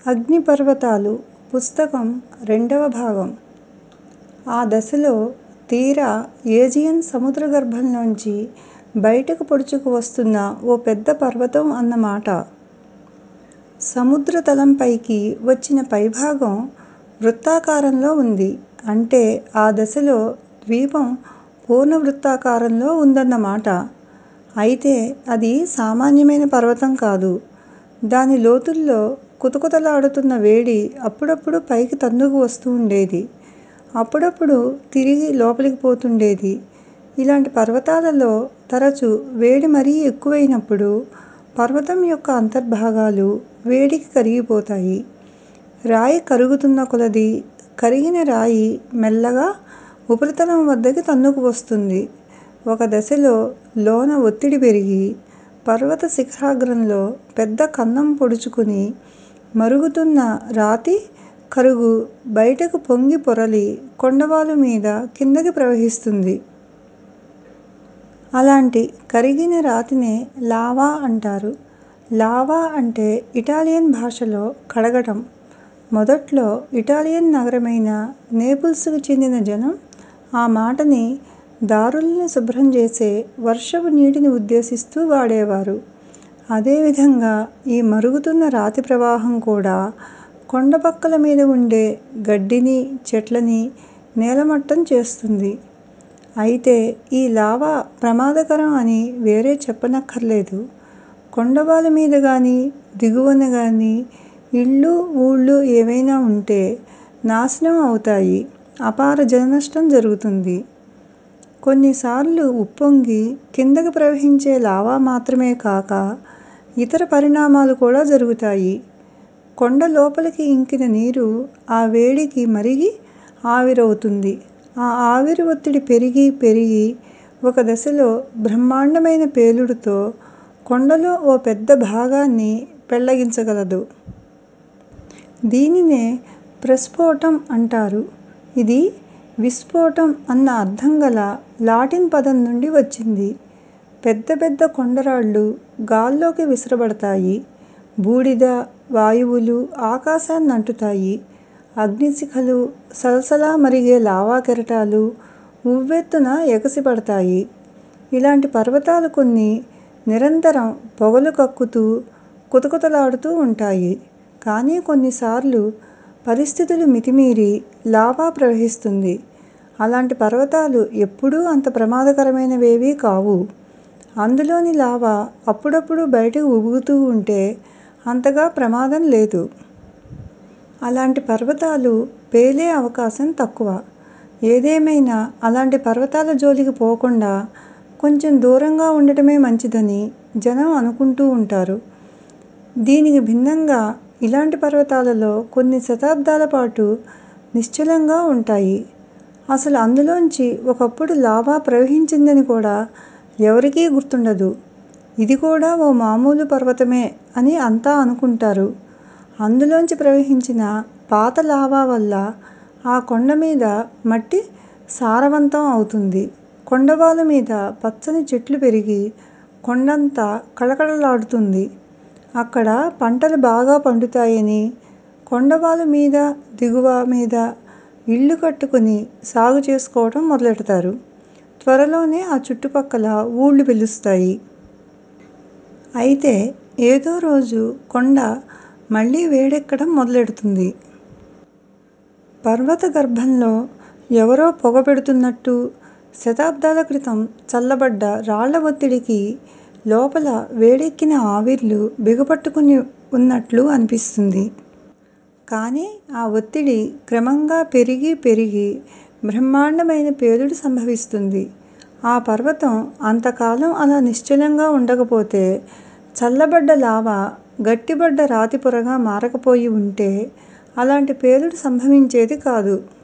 అగ్నిపర్వతాలు పుస్తకం 2వ భాగం. ఆ దశలో తీరా ఏజియన్ సముద్రగర్భంలోంచి బయటకు పొడుచుకు వస్తున్న ఓ పెద్ద పర్వతం అన్నమాట. సముద్రతలంపైకి వచ్చిన పైభాగం వృత్తాకారంలో ఉంది. అంటే ఆ దశలో ద్వీపం పూర్ణ వృత్తాకారంలో ఉందన్నమాట. అయితే అది సామాన్యమైన పర్వతం కాదు. దాని లోతుల్లో కుతకుతలాడుతున్న వేడి అప్పుడప్పుడు పైకి తన్నుకు వస్తూ ఉండేది. అప్పుడప్పుడు తిరిగి లోపలికి పోతుండేది. ఇలాంటి పర్వతాలలో తరచు వేడి మరీ ఎక్కువైనప్పుడు పర్వతం యొక్క అంతర్భాగాలు వేడికి కరిగిపోతాయి. రాయి కరుగుతున్న కొలదీ కరిగిన రాయి మెల్లగా ఉపరితలం వద్దకి తన్నుకు వస్తుంది. ఒక దశలో లోన ఒత్తిడి పెరిగి పర్వత శిఖరాగ్రంలో పెద్ద కన్నం పొడుచుకుని మరుగుతున్న రాతి కరుగు బయటకు పొంగి పొరలి కొండవాలు మీద కిందకి ప్రవహిస్తుంది. అలాంటి కరిగిన రాతినే లావా అంటారు. లావా అంటే ఇటాలియన్ భాషలో కడగటం. మొదట్లో ఇటాలియన్ నగరమైన నేపుల్స్కు చెందిన జనం ఆ మాటని దారుల్ని శుభ్రం చేసే వర్షపు నీటిని ఉద్దేశిస్తూ వాడేవారు. అదేవిధంగా ఈ మరుగుతున్న రాతి ప్రవాహం కూడా కొండపక్కల మీద ఉండే గడ్డిని, చెట్లని నేలమట్టం చేస్తుంది. అయితే ఈ లావా ప్రమాదకరం అని వేరే చెప్పనక్కర్లేదు. కొండవాలు మీద గానీ, దిగువన గానీ ఇళ్ళు, ఊళ్ళు ఏవైనా ఉంటే నాశనం అవుతాయి. అపార జననష్టం జరుగుతుంది. కొన్నిసార్లు ఉప్పొంగి కిందకి ప్రవహించే లావా మాత్రమే కాక ఇతర పరిణామాలు కూడా జరుగుతాయి. కొండ లోపలికి ఇంకిన నీరు ఆ వేడికి మరిగి ఆవిరవుతుంది. ఆ ఆవిరి ఒత్తిడి పెరిగి పెరిగి ఒక దశలో బ్రహ్మాండమైన పేలుడుతో కొండలో ఓ పెద్ద భాగాన్ని పెళ్ళగించగలదు. దీనినే ప్రస్ఫోటం అంటారు. ఇది విస్ఫోటం అన్న అర్థం గల లాటిన్ పదం నుండి వచ్చింది. పెద్ద పెద్ద కొండరాళ్ళు గాల్లోకి విసరబడతాయి. బూడిద, వాయువులు ఆకాశాన్నంటుతాయి. అగ్నిశిఖలు, సలసలా మరిగే లావా కెరటాలు ఉవ్వెత్తున ఎగసిపడతాయి. ఇలాంటి పర్వతాలు కొన్ని నిరంతరం పొగలు కక్కుతూ కుతకుతలాడుతూ ఉంటాయి. కానీ కొన్నిసార్లు పరిస్థితులు మితిమీరి లావా ప్రవహిస్తుంది. అలాంటి పర్వతాలు ఎప్పుడూ అంత ప్రమాదకరమైనవేవీ కావు. అందులోని లావా అప్పుడప్పుడు బయటకు ఉబుకుతూ ఉంటే అంతగా ప్రమాదం లేదు. అలాంటి పర్వతాలు పేలే అవకాశం తక్కువ. ఏదేమైనా అలాంటి పర్వతాల జోలికి పోకుండా కొంచెం దూరంగా ఉండటమే మంచిదని జనం అనుకుంటూ ఉంటారు. దీనికి భిన్నంగా ఇలాంటి పర్వతాలలో కొన్ని శతాబ్దాల పాటు నిశ్చలంగా ఉంటాయి. అసలు అందులోంచి ఒకప్పుడు లావా ప్రవహించిందని కూడా ఎవరికీ గుర్తుండదు. ఇది కూడా ఓ మామూలు పర్వతమే అని అంతా అనుకుంటారు. అందులోంచి ప్రవహించిన పాత లావా వల్ల ఆ కొండ మీద మట్టి సారవంతం అవుతుంది. కొండవాలు మీద పచ్చని చెట్లు పెరిగి కొండంతా కళకళలాడుతుంది. అక్కడ పంటలు బాగా పండుతాయని కొండవాలు మీద, దిగువ మీద ఇళ్ళు కట్టుకుని సాగు చేసుకోవటం మొదలెడతారు. త్వరలోనే ఆ చుట్టుపక్కల ఊళ్ళు వెలుస్తాయి. అయితే ఏదో రోజు కొండ మళ్ళీ వేడెక్కడం మొదలెడుతుంది. పర్వత గర్భంలో ఎవరో పొగ పెడుతున్నట్టు, శతాబ్దాల క్రితం చల్లబడ్డ రాళ్ళ ఒత్తిడికి లోపల వేడెక్కిన ఆవిర్లు బిగపట్టుకుని ఉన్నట్లు అనిపిస్తుంది. కానీ ఆ ఒత్తిడి క్రమంగా పెరిగి పెరిగి బ్రహ్మాండమైన పేలుడు సంభవిస్తుంది. ఆ పర్వతం అంతకాలం అలా నిశ్చలంగా ఉండకపోతే, చల్లబడ్డ లావా గట్టిబడ్డ రాతి పొరగా మారకపోయి ఉంటే అలాంటి పేలుడు సంభవించేది కాదు.